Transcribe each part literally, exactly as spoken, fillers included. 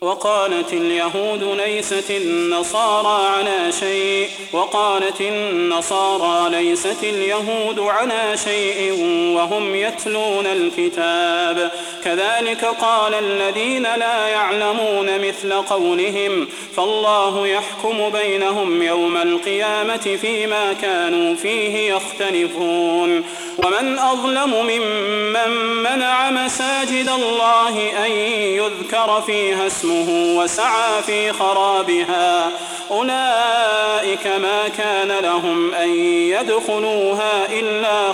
وقالت اليهود ليست النصارى على شيء وقالت النصارى ليست اليهود على شيء وهم يتلون الكتاب كذلك قال الذين لا يعلمون مثل قولهم فالله يحكم بينهم يوم القيامة فيما كانوا فيه يختلفون ومن أظلم ممن منع مساجد الله أن يذكر فيها اسمه وسعى في خرابها أولئك ما كان لهم أن يدخلوها إلا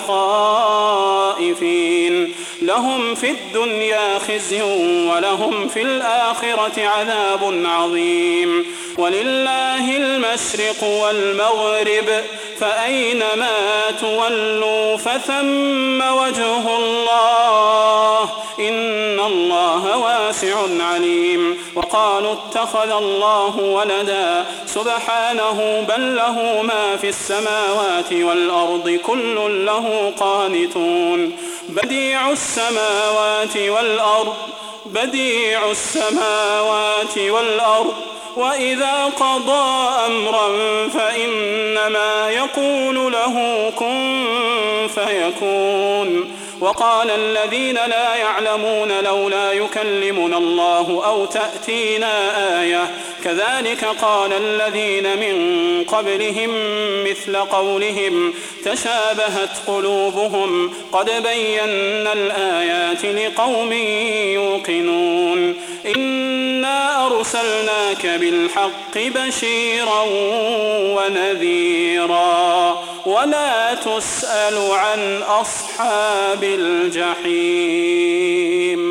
خائفين لهم في الدنيا خزي ولهم في الآخرة عذاب عظيم ولله المشرق والمغرب فأينما تولوا فثم وجه الله إن الله واسع عليم وقالوا اتخذ الله ولدا سبحانه بل له ما في السماوات والأرض كل له قانتون بديع السماوات والأرض بديع السماوات والأرض وإذا قضى أمرا فإنما يقول له كن فيكون وقال الذين لا يعلمون لولا يكلمنا الله أو تأتينا آية كذلك قال الذين من قبلهم مثل قولهم تشابهت قلوبهم قد بينا الآيات لقوم يوقنون إنا أرسلناك بالحق بشيرا ونذيرا ولا تسأل عن أصحاب الجحيم.